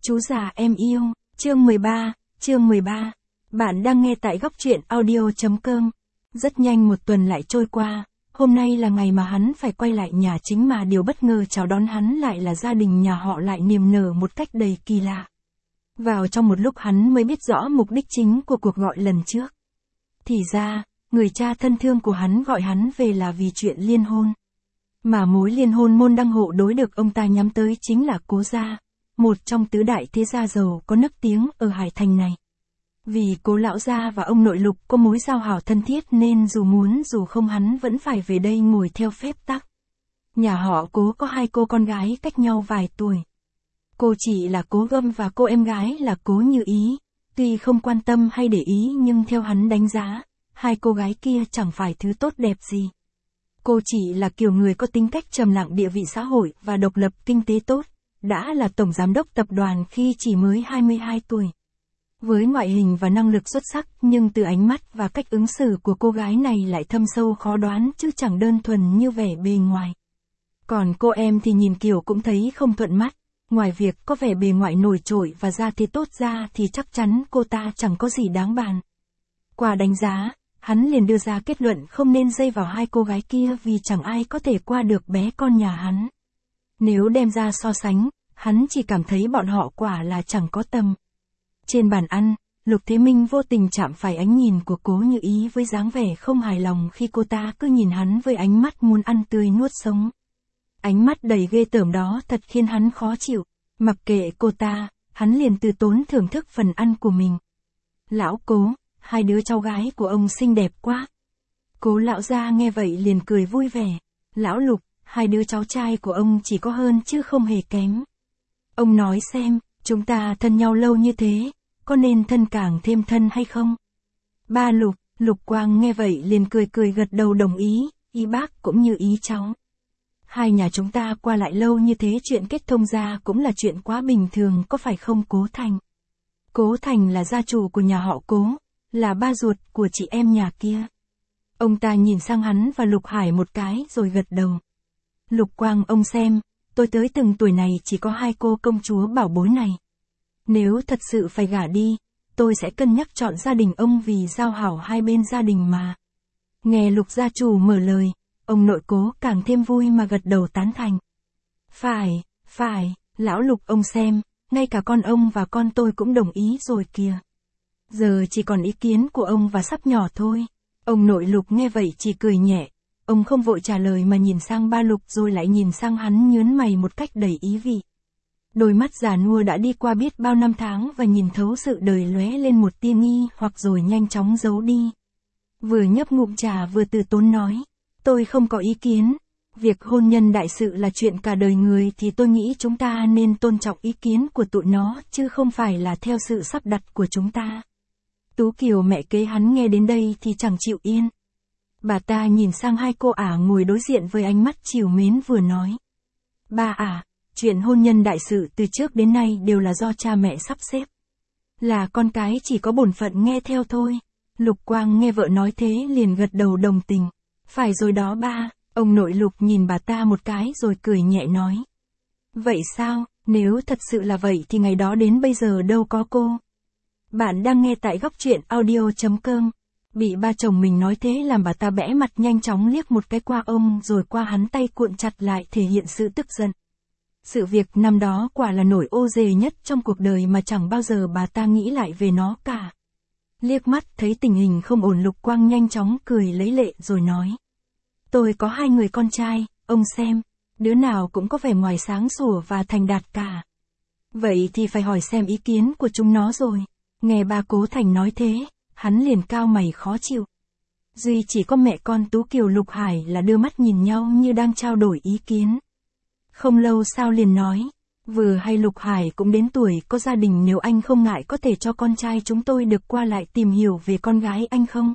Chú già em yêu, chương 13. Bạn đang nghe tại góc truyện audio.com. Rất nhanh một tuần lại trôi qua, hôm nay là ngày mà hắn phải quay lại nhà chính mà điều bất ngờ chào đón hắn lại là gia đình nhà họ lại niềm nở một cách đầy kỳ lạ. Vào trong một lúc hắn mới biết rõ mục đích chính của cuộc gọi lần trước. Thì ra, người cha thân thương của hắn gọi hắn về là vì chuyện liên hôn. Mà mối liên hôn môn đăng hộ đối được ông ta nhắm tới chính là Cố gia, một trong tứ đại thế gia giàu có nức tiếng ở Hải Thành này. Vì Cố lão gia và ông nội Lục có mối giao hảo thân thiết nên dù muốn dù không hắn vẫn phải về đây ngồi theo phép tắc. Nhà họ Cố có hai cô con gái cách nhau vài tuổi. Cô chị là Cố Gâm và cô em gái là Cố Như Ý. Tuy không quan tâm hay để ý nhưng theo hắn đánh giá, hai cô gái kia chẳng phải thứ tốt đẹp gì. Cô chị là kiểu người có tính cách trầm lặng địa vị xã hội và độc lập kinh tế tốt, đã là tổng giám đốc tập đoàn khi chỉ mới 22 tuổi. Với ngoại hình và năng lực xuất sắc nhưng từ ánh mắt và cách ứng xử của cô gái này lại thâm sâu khó đoán chứ chẳng đơn thuần như vẻ bề ngoài. Còn cô em thì nhìn kiểu cũng thấy không thuận mắt, ngoài việc có vẻ bề ngoài nổi trội và da thế tốt ra thì chắc chắn cô ta chẳng có gì đáng bàn. Qua đánh giá, hắn liền đưa ra kết luận không nên dây vào hai cô gái kia vì chẳng ai có thể qua được bé con nhà hắn. Nếu đem ra so sánh, hắn chỉ cảm thấy bọn họ quả là chẳng có tầm. Trên bàn ăn, Lục Thế Minh vô tình chạm phải ánh nhìn của Cố Như Ý với dáng vẻ không hài lòng khi cô ta cứ nhìn hắn với ánh mắt muốn ăn tươi nuốt sống. Ánh mắt đầy ghê tởm đó thật khiến hắn khó chịu, mặc kệ cô ta, hắn liền từ tốn thưởng thức phần ăn của mình. Lão Cố, hai đứa cháu gái của ông xinh đẹp quá. Cố lão gia nghe vậy liền cười vui vẻ. Lão Lục, hai đứa cháu trai của ông chỉ có hơn chứ không hề kém. Ông nói xem, chúng ta thân nhau lâu như thế, có nên thân càng thêm thân hay không? Ba Lục, Lục Quang nghe vậy liền cười gật đầu đồng ý, ý bác cũng như ý cháu. Hai nhà chúng ta qua lại lâu như thế chuyện kết thông gia cũng là chuyện quá bình thường có phải không Cố Thành? Cố Thành là gia chủ của nhà họ Cố, là ba ruột của chị em nhà kia. Ông ta nhìn sang hắn và Lục Hải một cái rồi gật đầu. Lục Quang ông xem, tôi tới từng tuổi này chỉ có hai cô công chúa bảo bối này. Nếu thật sự phải gả đi, tôi sẽ cân nhắc chọn gia đình ông vì giao hảo hai bên gia đình mà. Nghe Lục gia chủ mở lời, ông nội Cố càng thêm vui mà gật đầu tán thành. Phải, lão Lục ông xem, ngay cả con ông và con tôi cũng đồng ý rồi kìa. Giờ chỉ còn ý kiến của ông và sắp nhỏ thôi. Ông nội Lục nghe vậy chỉ cười nhẹ. Ông không vội trả lời mà nhìn sang ba Lục rồi lại nhìn sang hắn nhớn mày một cách đầy ý vị. Đôi mắt già nua đã đi qua biết bao năm tháng và nhìn thấu sự đời lóe lên một tia nghi hoặc rồi nhanh chóng giấu đi. Vừa nhấp ngụm trà vừa từ tốn nói. Tôi không có ý kiến. Việc hôn nhân đại sự là chuyện cả đời người thì tôi nghĩ chúng ta nên tôn trọng ý kiến của tụi nó chứ không phải là theo sự sắp đặt của chúng ta. Tú Kiều mẹ kế hắn nghe đến đây thì chẳng chịu yên. Bà ta nhìn sang hai cô ả ngồi đối diện với ánh mắt trìu mến vừa nói. Ba ả, chuyện hôn nhân đại sự từ trước đến nay đều là do cha mẹ sắp xếp. Là con cái chỉ có bổn phận nghe theo thôi. Lục Quang nghe vợ nói thế liền gật đầu đồng tình. Phải rồi đó ba, ông nội Lục nhìn bà ta một cái rồi cười nhẹ nói. Vậy sao, nếu thật sự là vậy thì ngày đó đến bây giờ đâu có cô. Bạn đang nghe tại góc truyện audio.com. Bị ba chồng mình nói thế làm bà ta bẽ mặt nhanh chóng liếc một cái qua ông rồi qua hắn tay cuộn chặt lại thể hiện sự tức giận. Sự việc năm đó quả là nổi ô dề nhất trong cuộc đời mà chẳng bao giờ bà ta nghĩ lại về nó cả. Liếc mắt thấy tình hình không ổn Lục Quang nhanh chóng cười lấy lệ rồi nói. Tôi có hai người con trai, ông xem, đứa nào cũng có vẻ ngoài sáng sủa và thành đạt cả. Vậy thì phải hỏi xem ý kiến của chúng nó rồi. Nghe ba Cố Thành nói thế, hắn liền cau mày khó chịu. Duy chỉ có mẹ con Tú Kiều Lục Hải là đưa mắt nhìn nhau như đang trao đổi ý kiến. Không lâu sau liền nói, vừa hay Lục Hải cũng đến tuổi có gia đình nếu anh không ngại có thể cho con trai chúng tôi được qua lại tìm hiểu về con gái anh không?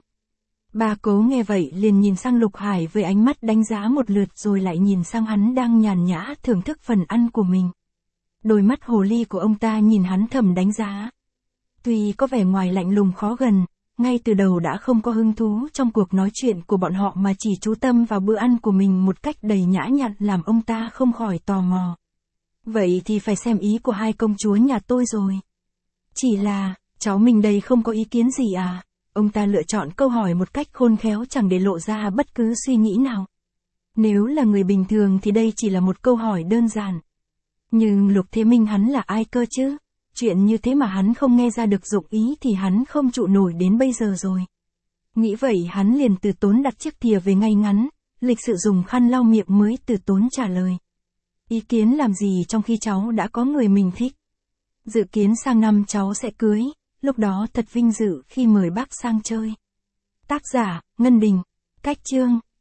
Ba Cố nghe vậy liền nhìn sang Lục Hải với ánh mắt đánh giá một lượt rồi lại nhìn sang hắn đang nhàn nhã thưởng thức phần ăn của mình. Đôi mắt hồ ly của ông ta nhìn hắn thầm đánh giá. Tuy có vẻ ngoài lạnh lùng khó gần, ngay từ đầu đã không có hứng thú trong cuộc nói chuyện của bọn họ mà chỉ chú tâm vào bữa ăn của mình một cách đầy nhã nhặn làm ông ta không khỏi tò mò. Vậy thì phải xem ý của hai công chúa nhà tôi rồi. Chỉ là, cháu mình đây không có ý kiến gì à? Ông ta lựa chọn câu hỏi một cách khôn khéo chẳng để lộ ra bất cứ suy nghĩ nào. Nếu là người bình thường thì đây chỉ là một câu hỏi đơn giản. Nhưng Lục Thế Minh hắn là ai cơ chứ? Chuyện như thế mà hắn không nghe ra được dụng ý thì hắn không trụ nổi đến bây giờ rồi. Nghĩ vậy hắn liền từ tốn đặt chiếc thìa về ngay ngắn, lịch sự dùng khăn lau miệng mới từ tốn trả lời. Ý kiến làm gì trong khi cháu đã có người mình thích? Dự kiến sang năm cháu sẽ cưới, lúc đó thật vinh dự khi mời bác sang chơi. Tác giả, Ngân Đình. Cách chương.